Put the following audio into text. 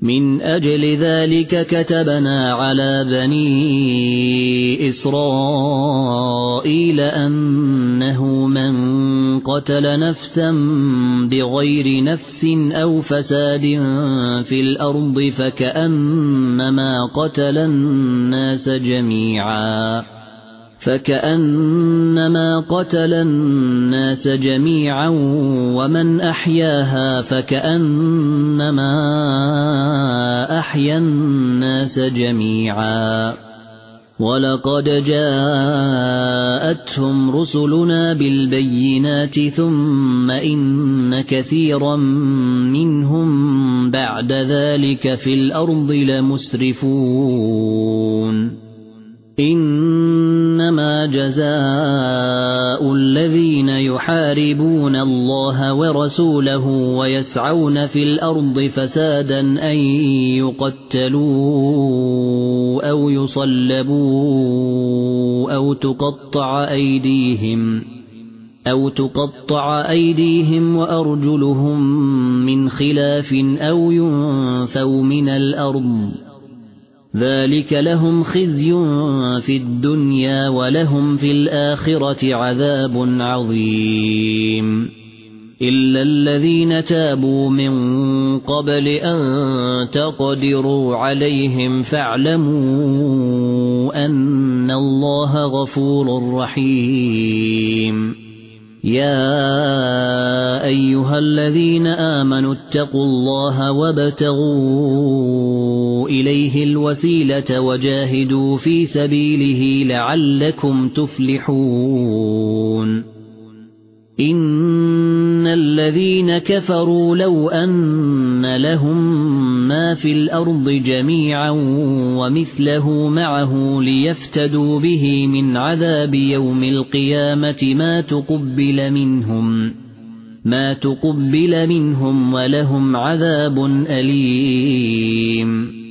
من أجل ذلك كتبنا على بني إسرائيل أنه من قتل نفسا بغير نفس أو فساد في الأرض فكأنما قتل الناس جميعا ومن أحياها فكأنما أحيا الناس جميعا ولقد جاءتهم رسلنا بالبينات ثم إن كثيرا منهم بعد ذلك في الأرض لمسرفون إنما جزاء الذين يحاربون الله ورسوله ويسعون في الأرض فسادا أن يقتلوا أو يصلبوا أو تقطع أيديهم وأرجلهم من خلاف أو ينفوا من الأرض ذلك لهم خزي في الدنيا ولهم في الآخرة عذاب عظيم إلا الذين تابوا من قبل أن تقدروا عليهم فاعلموا أن الله غفور رحيم يا أيها الذين آمنوا اتقوا الله وابتغوا إليه الوسيلة وجاهدوا في سبيله لعلكم تفلحون إن الذين كفروا لو أن لهم ما في الأرض جميعا ومثله معه ليفتدوا به من عذاب يوم القيامة ما تقبل منهم ولهم عذاب أليم